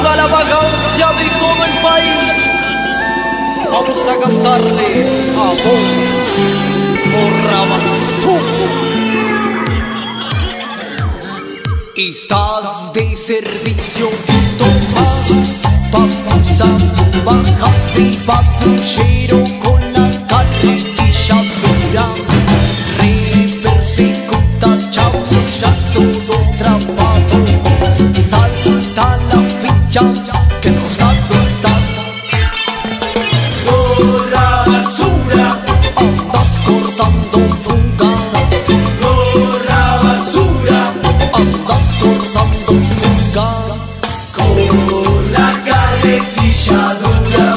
toda la vagancia de todo el país. Vamos a cantarle a vos, Borrabazú. Estás de servicio y tomas papusa, bajas del patrullero con la carretilla dura. Repersecuta, chamulla, todo trabado. Salta la ficha que nos da tu estás. Gorra basura, Andas cortando fuga. gorra basura, Andas cortando fuga. con la carretilla dura,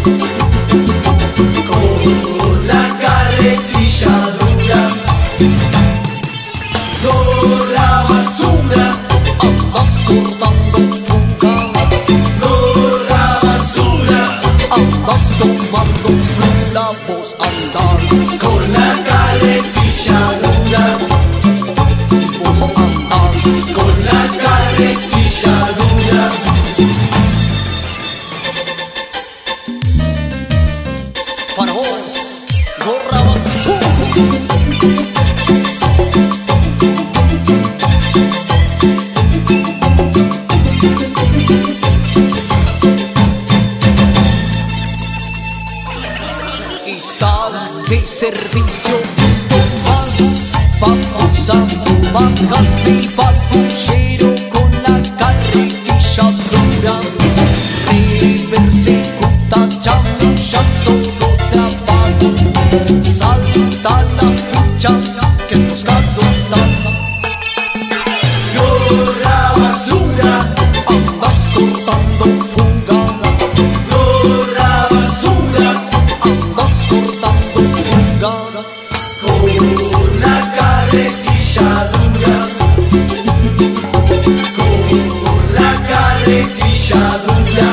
con la carretilla dura. Gorra basura, Andas cortando fuga. gorra basura, Andas tomando fuga. Vos andás, con la carretilla dura, vos andás. con la carretilla dura. Para vos, Borrabazú. Estás de servicio, tomas papusa, bajas del patrullero con la carretilla dura. Repersecuta, chamulla, todo trabado. Salta la ficha que los gatos están. Gorra basura, Andas cortando fuga. gorra basura, Andas cortando fuga. con la carretilla dura, con la carretilla dura.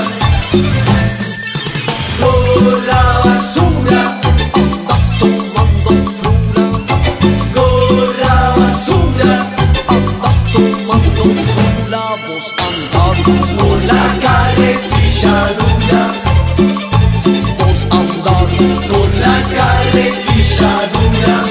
Gorra basura, Andas tomando fuga. gorra basura, Andas tomando fuga. Vos andás, con la carretilla dura, vos andás. con la carretilla dura.